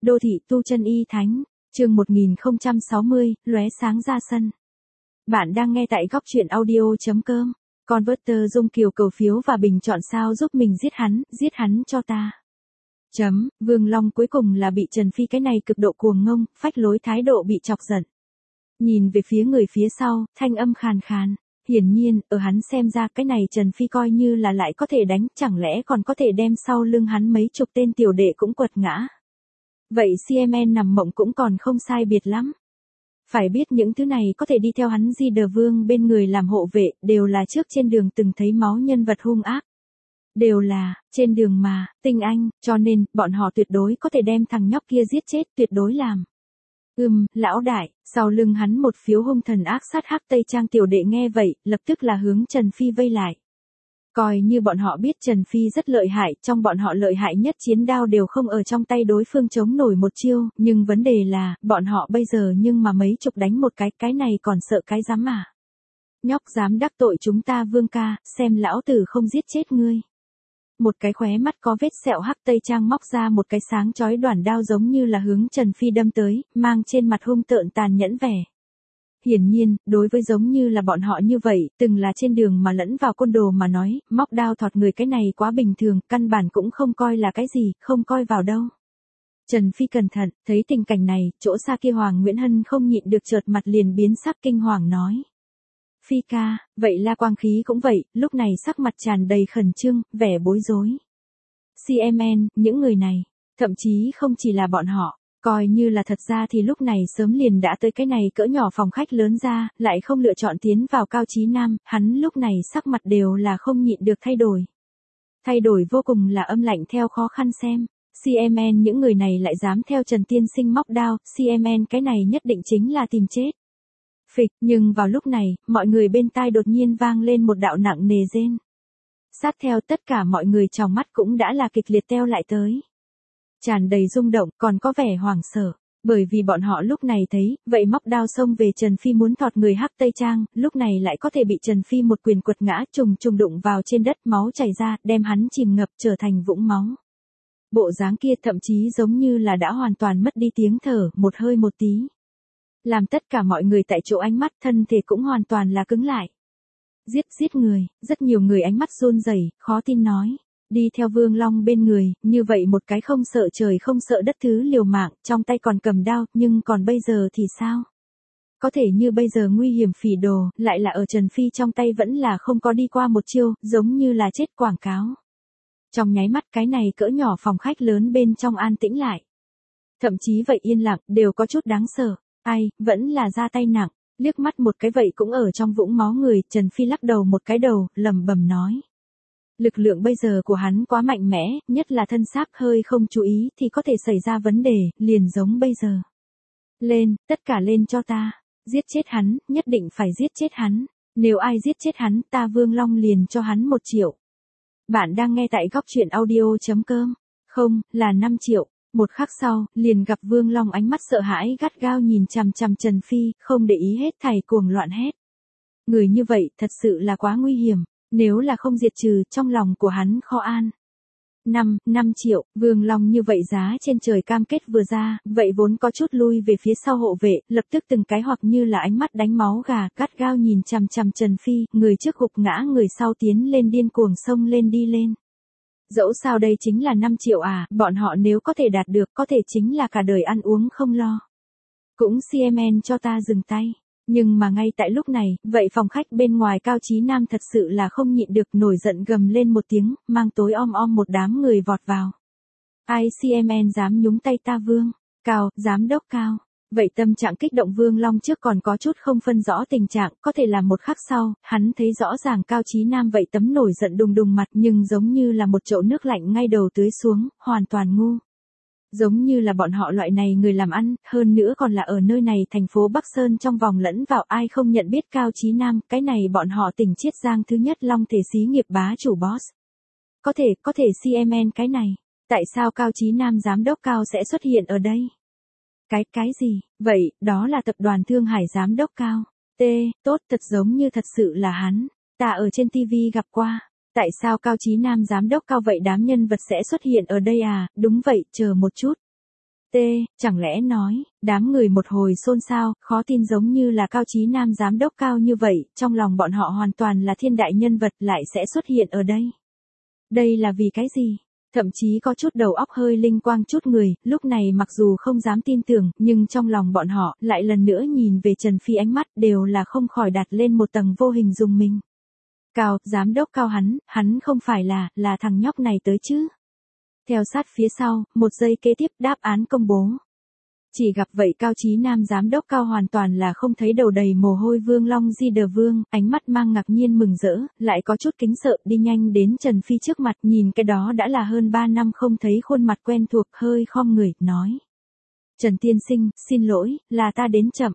Đô thị tu chân y thánh, chương 1060, lóe sáng ra sân. Bạn đang nghe tại góc truyện audio.com. Converter Dung Kiều cầu phiếu và bình chọn sao giúp mình giết hắn cho ta. Vương Long cuối cùng là bị Trần Phi cái này cực độ cuồng ngông, phách lối thái độ bị chọc giận. Nhìn về phía người phía sau, thanh âm khàn khàn. Hiển nhiên, ở hắn xem ra cái này Trần Phi coi như là lại có thể đánh, chẳng lẽ còn có thể đem sau lưng hắn mấy chục tên tiểu đệ cũng quật ngã. Vậy CMN nằm mộng cũng còn không sai biệt lắm. Phải biết những thứ này có thể đi theo hắn Di Đờ Vương bên người làm hộ vệ, đều là trước trên đường từng thấy máu nhân vật hung ác. Đều là, trên đường mà, tinh anh, cho nên, bọn họ tuyệt đối có thể đem thằng nhóc kia giết chết, tuyệt đối làm. Lão đại, sau lưng hắn một phiếu hung thần ác sát hắc Tây Trang tiểu đệ nghe vậy, lập tức là hướng Trần Phi vây lại. Coi như bọn họ biết Trần Phi rất lợi hại, trong bọn họ lợi hại nhất chiến đao đều không ở trong tay đối phương chống nổi một chiêu, nhưng vấn đề là, bọn họ bây giờ nhưng mà mấy chục đánh một cái này còn sợ cái dám mà. Nhóc dám đắc tội chúng ta Vương ca, xem lão tử không giết chết ngươi. Một cái khóe mắt có vết sẹo hắc Tây Trang móc ra một cái sáng chói đoản đao giống như là hướng Trần Phi đâm tới, mang trên mặt hung tợn tàn nhẫn vẻ. Hiển nhiên, đối với giống như là bọn họ như vậy, từng là trên đường mà lẫn vào côn đồ mà nói, móc đao thọt người cái này quá bình thường, căn bản cũng không coi là cái gì, không coi vào đâu. Trần Phi cẩn thận, thấy tình cảnh này, chỗ xa kia Hoàng Nguyễn Hân không nhịn được chợt mặt liền biến sắc kinh hoàng nói. Phi ca, vậy La Quang Khí cũng vậy, lúc này sắc mặt tràn đầy khẩn trương, vẻ bối rối. CMN, những người này, thậm chí không chỉ là bọn họ. Coi như là thật ra thì lúc này sớm liền đã tới cái này cỡ nhỏ phòng khách lớn ra, lại không lựa chọn tiến vào Cao Chí Nam, hắn lúc này sắc mặt đều là không nhịn được thay đổi. Thay đổi vô cùng là âm lạnh theo khó khăn xem. CMN những người này lại dám theo Trần Tiên Sinh móc đao, CMN cái này nhất định chính là tìm chết. Phịch, nhưng vào lúc này, mọi người bên tai đột nhiên vang lên một đạo nặng nề rên. Sát theo tất cả mọi người trong mắt cũng đã là kịch liệt teo lại tới. Tràn đầy rung động, còn có vẻ hoảng sợ, bởi vì bọn họ lúc này thấy, vậy móc đao xông về Trần Phi muốn thọt người hắc Tây Trang, lúc này lại có thể bị Trần Phi một quyền quật ngã trùng đụng vào trên đất, máu chảy ra, đem hắn chìm ngập trở thành vũng máu. Bộ dáng kia thậm chí giống như là đã hoàn toàn mất đi tiếng thở, một hơi một tí. Làm tất cả mọi người tại chỗ ánh mắt thân thể cũng hoàn toàn là cứng lại. Giết người, rất nhiều người ánh mắt run rẩy, khó tin nói. Đi theo Vương Long bên người, như vậy một cái không sợ trời không sợ đất thứ liều mạng, trong tay còn cầm đao, nhưng còn bây giờ thì sao? Có thể như bây giờ nguy hiểm phỉ đồ, lại là ở Trần Phi trong tay vẫn là không có đi qua một chiêu, giống như là chết quảng cáo. Trong nháy mắt cái này cỡ nhỏ phòng khách lớn bên trong an tĩnh lại. Thậm chí vậy yên lặng, đều có chút đáng sợ. Ai, vẫn là ra tay nặng, liếc mắt một cái vậy cũng ở trong vũng máu người, Trần Phi lắc đầu một cái đầu, lẩm bẩm nói. Lực lượng bây giờ của hắn quá mạnh mẽ, nhất là thân xác hơi không chú ý thì có thể xảy ra vấn đề, liền giống bây giờ. Lên, tất cả lên cho ta, giết chết hắn, nhất định phải giết chết hắn, nếu ai giết chết hắn ta Vương Long liền cho hắn 1 triệu. Bạn đang nghe tại góc truyện audio.com, không, là 5 triệu. Một khắc sau, liền gặp Vương Long ánh mắt sợ hãi gắt gao nhìn chằm chằm Trần Phi, không để ý hết thảy cuồng loạn hét. Người như vậy thật sự là quá nguy hiểm. Nếu là không diệt trừ, trong lòng của hắn khó an. 5 triệu, Vương Long như vậy giá trên trời cam kết vừa ra, vậy vốn có chút lui về phía sau hộ vệ, lập tức từng cái hoặc như là ánh mắt đánh máu gà, gắt gao nhìn chằm chằm Trần Phi, người trước gục ngã người sau tiến lên điên cuồng xông lên đi lên. Dẫu sao đây chính là 5 triệu à, bọn họ nếu có thể đạt được, có thể chính là cả đời ăn uống không lo. Cũng CMN cho ta dừng tay. Nhưng mà ngay tại lúc này, vậy phòng khách bên ngoài Cao Chí Nam thật sự là không nhịn được nổi giận gầm lên một tiếng, mang tối om một đám người vọt vào. Ai CMN dám nhúng tay ta Vương? Cao, giám đốc Cao. Vậy tâm trạng kích động Vương Long trước còn có chút không phân rõ tình trạng, có thể là một khắc sau, hắn thấy rõ ràng Cao Chí Nam vậy tấm nổi giận đùng mặt nhưng giống như là một chậu nước lạnh ngay đầu tưới xuống, hoàn toàn ngu. Giống như là bọn họ loại này người làm ăn, hơn nữa còn là ở nơi này thành phố Bắc Sơn trong vòng lẫn vào ai không nhận biết Cao Chí Nam, cái này bọn họ tỉnh Chiết Giang thứ nhất long thể xí nghiệp bá chủ boss. Có thể CMN cái này, tại sao Cao Chí Nam giám đốc Cao sẽ xuất hiện ở đây? Cái gì? Vậy, đó là tập đoàn Thương Hải giám đốc Cao. Tốt thật giống như thật sự là hắn, ta ở trên TV gặp qua. Tại sao Cao Chí Nam giám đốc Cao vậy đám nhân vật sẽ xuất hiện ở đây à, đúng vậy, chờ một chút. Chẳng lẽ nói, đám người một hồi xôn xao, khó tin giống như là Cao Chí Nam giám đốc Cao như vậy, trong lòng bọn họ hoàn toàn là thiên đại nhân vật lại sẽ xuất hiện ở đây. Đây là vì cái gì? Thậm chí có chút đầu óc hơi linh quang chút người, lúc này mặc dù không dám tin tưởng, nhưng trong lòng bọn họ, lại lần nữa nhìn về Trần Phi ánh mắt đều là không khỏi đặt lên một tầng vô hình dùng mình. Cao, giám đốc Cao hắn không phải là thằng nhóc này tới chứ. Theo sát phía sau, một giây kế tiếp đáp án công bố. Chỉ gặp vậy Cao Chí Nam giám đốc Cao hoàn toàn là không thấy đầu đầy mồ hôi Vương Long Di Đờ Vương, ánh mắt mang ngạc nhiên mừng rỡ, lại có chút kính sợ đi nhanh đến Trần Phi trước mặt nhìn cái đó đã là hơn 3 năm không thấy khuôn mặt quen thuộc hơi khom người, nói. Trần tiên sinh, xin lỗi, là ta đến chậm,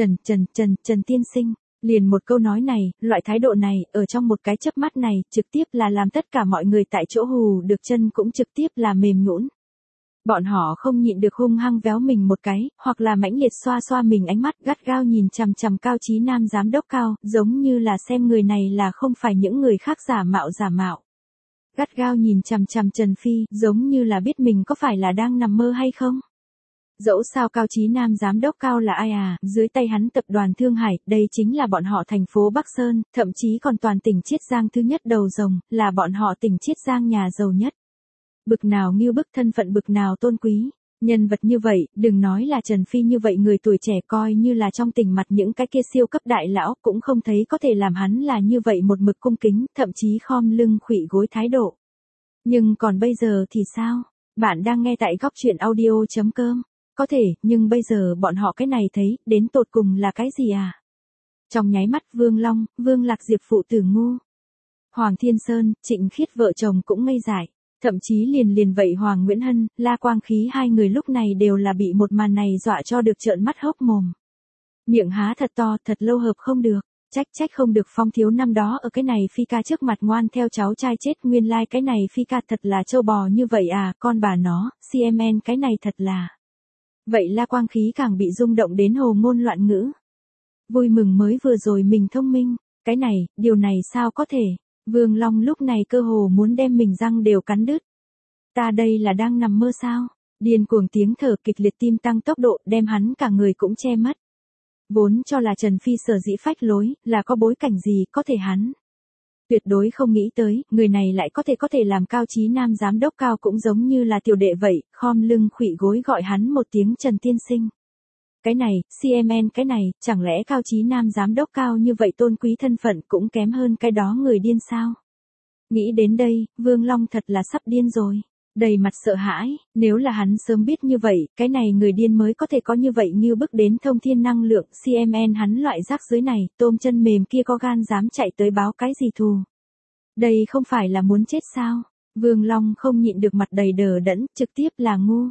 Trần tiên sinh. Liền một câu nói này, loại thái độ này, ở trong một cái chớp mắt này, trực tiếp là làm tất cả mọi người tại chỗ hù được chân cũng trực tiếp là mềm nhũn. Bọn họ không nhịn được hung hăng véo mình một cái, hoặc là mãnh liệt xoa xoa mình ánh mắt gắt gao nhìn chằm chằm Cao Chí Nam giám đốc Cao, giống như là xem người này là không phải những người khác giả mạo. Gắt gao nhìn chằm chằm Trần Phi, giống như là biết mình có phải là đang nằm mơ hay không. Dẫu sao Cao Chí Nam giám đốc Cao là ai à, dưới tay hắn tập đoàn Thương Hải, đây chính là bọn họ thành phố Bắc Sơn, thậm chí còn toàn tỉnh Chiết Giang thứ nhất đầu rồng, là bọn họ tỉnh Chiết Giang nhà giàu nhất. Bực nào nghiêu bức thân phận bực nào tôn quý, nhân vật như vậy, đừng nói là Trần Phi như vậy người tuổi trẻ coi như là trong tỉnh mặt những cái kia siêu cấp đại lão cũng không thấy có thể làm hắn là như vậy một mực cung kính, thậm chí khom lưng khuỵu gối thái độ. Nhưng còn bây giờ thì sao? Bạn đang nghe tại góc truyện audio.com. Có thể, nhưng bây giờ bọn họ cái này thấy, đến tột cùng là cái gì à? Trong nháy mắt Vương Long, Vương Lạc Diệp phụ tử ngu. Hoàng Thiên Sơn, Trịnh Khiết vợ chồng cũng ngây dại. Thậm chí liền vậy Hoàng Nguyễn Hân, La Quang Khí hai người lúc này đều là bị một màn này dọa cho được trợn mắt hốc mồm. Miệng há thật to, thật lâu hợp không được. Trách không được Phong thiếu năm đó ở cái này Phi ca trước mặt ngoan theo cháu trai chết, nguyên lai cái này Phi ca thật là trâu bò như vậy à, con bà nó, CMN cái này thật là. Vậy La Quang Khí càng bị rung động đến hồ ngôn loạn ngữ. Vui mừng mới vừa rồi mình thông minh, cái này, điều này sao có thể, Vương Long lúc này cơ hồ muốn đem mình răng đều cắn đứt. Ta đây là đang nằm mơ sao, điên cuồng tiếng thở kịch liệt tim tăng tốc độ đem hắn cả người cũng che mất. Vốn cho là Trần Phi sở dĩ phách lối, là có bối cảnh gì có thể hắn. Tuyệt đối không nghĩ tới, người này lại có thể làm Cao Chí Nam giám đốc Cao cũng giống như là tiểu đệ vậy, khom lưng khuỵu gối gọi hắn một tiếng Trần tiên sinh. Cái này, CMN cái này, chẳng lẽ Cao Chí Nam giám đốc Cao như vậy tôn quý thân phận cũng kém hơn cái đó người điên sao? Nghĩ đến đây, Vương Long thật là sắp điên rồi. Đầy mặt sợ hãi, nếu là hắn sớm biết như vậy, cái này người điên mới có thể có như vậy như bước đến thông thiên năng lượng, CMN hắn loại rác dưới này, tôm chân mềm kia có gan dám chạy tới báo cái gì thù. Đây không phải là muốn chết sao? Vương Long không nhịn được mặt đầy đờ đẫn, trực tiếp là ngu.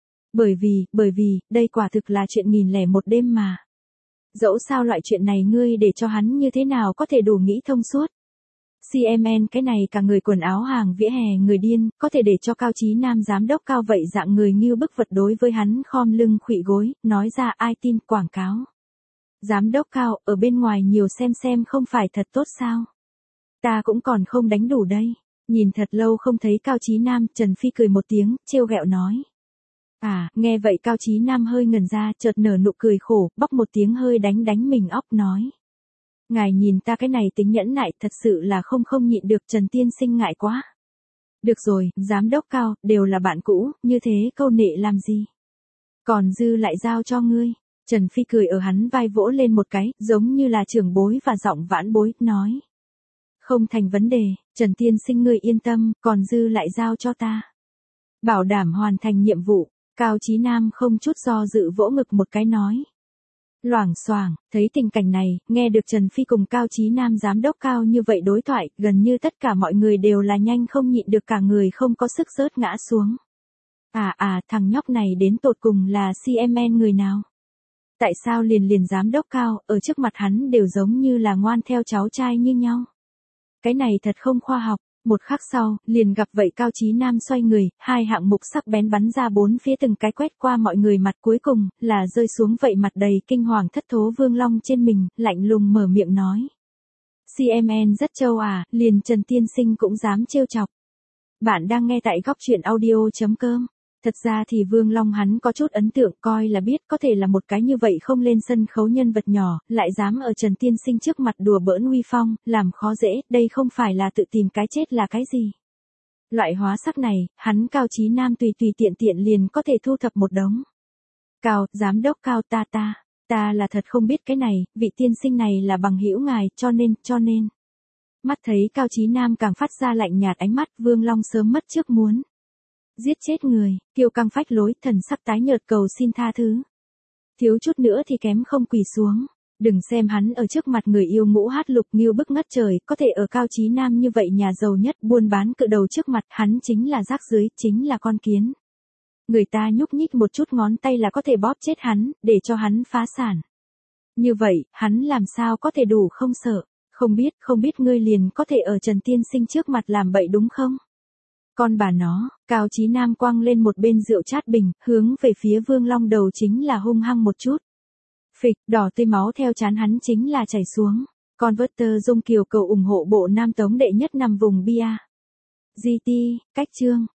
Bởi vì, đây quả thực là chuyện 1001 đêm mà. Dẫu sao loại chuyện này ngươi để cho hắn như thế nào có thể đủ nghĩ thông suốt. CMN cái này cả người quần áo hàng vỉa hè người điên, có thể để cho Cao Chí Nam giám đốc Cao vậy dạng người như bức vật đối với hắn khom lưng khuỵu gối, nói ra ai tin quảng cáo. Giám đốc Cao, ở bên ngoài nhiều xem không phải thật tốt sao? Ta cũng còn không đánh đủ đây. Nhìn thật lâu không thấy Cao Chí Nam, Trần Phi cười một tiếng, trêu ghẹo nói. À, nghe vậy Cao Chí Nam hơi ngẩn ra, chợt nở nụ cười khổ, bóc một tiếng hơi đánh mình óc nói. Ngài nhìn ta cái này tính nhẫn nại thật sự là không nhịn được, Trần tiên sinh ngại quá. Được rồi, giám đốc Cao, đều là bạn cũ, như thế câu nệ làm gì? Còn dư lại giao cho ngươi. Trần Phi cười ở hắn vai vỗ lên một cái, giống như là trưởng bối và giọng vãn bối, nói. Không thành vấn đề, Trần tiên sinh ngươi yên tâm, còn dư lại giao cho ta. Bảo đảm hoàn thành nhiệm vụ, Cao Chí Nam không chút do dự vỗ ngực một cái nói. Loảng xoảng, thấy tình cảnh này, nghe được Trần Phi cùng Cao Chí Nam giám đốc Cao như vậy đối thoại, gần như tất cả mọi người đều là nhanh không nhịn được cả người không có sức rớt ngã xuống. Thằng nhóc này đến tột cùng là CMN người nào? Tại sao liền giám đốc Cao, ở trước mặt hắn đều giống như là ngoan theo cháu trai như nhau? Cái này thật không khoa học. Một khắc sau, liền gặp vậy Cao Chí Nam xoay người, hai hạng mục sắc bén bắn ra bốn phía từng cái quét qua mọi người mặt, cuối cùng, là rơi xuống vậy mặt đầy kinh hoàng thất thố Vương Long trên mình, lạnh lùng mở miệng nói. CMN rất trâu à, liền Trần tiên sinh cũng dám trêu chọc. Bạn đang nghe tại góc truyện audio.com. Thật ra thì Vương Long hắn có chút ấn tượng, coi là biết có thể là một cái như vậy không lên sân khấu nhân vật nhỏ, lại dám ở Trần Tiên Sinh trước mặt đùa bỡn uy phong, làm khó dễ, đây không phải là tự tìm cái chết là cái gì. Loại hóa sắc này, hắn Cao Chí Nam tùy tùy tiện tiện liền có thể thu thập một đống. Cao, giám đốc Cao, ta là thật không biết cái này, vị tiên sinh này là bằng hữu ngài, cho nên. Mắt thấy Cao Chí Nam càng phát ra lạnh nhạt ánh mắt, Vương Long sớm mất trước muốn giết chết người, kiêu căng phách lối, thần sắc tái nhợt cầu xin tha thứ. Thiếu chút nữa thì kém không quỳ xuống. Đừng xem hắn ở trước mặt người yêu ngũ hát lục nghiêu bức ngất trời, có thể ở Cao Chí Nam như vậy nhà giàu nhất buôn bán cự đầu trước mặt, hắn chính là rác rưởi, chính là con kiến. Người ta nhúc nhích một chút ngón tay là có thể bóp chết hắn, để cho hắn phá sản. Như vậy, hắn làm sao có thể đủ không sợ, không biết ngươi liền có thể ở Trần Tiên Sinh trước mặt làm bậy đúng không? Con bà nó, Cao Chí Nam quăng lên một bên rượu chát bình, hướng về phía Vương Long đầu chính là hung hăng một chút. Phịch, đỏ tươi máu theo trán hắn chính là chảy xuống. Converter Dung Kiều cầu ủng hộ bộ nam tống đệ nhất nằm vùng bia. GT, cách chương.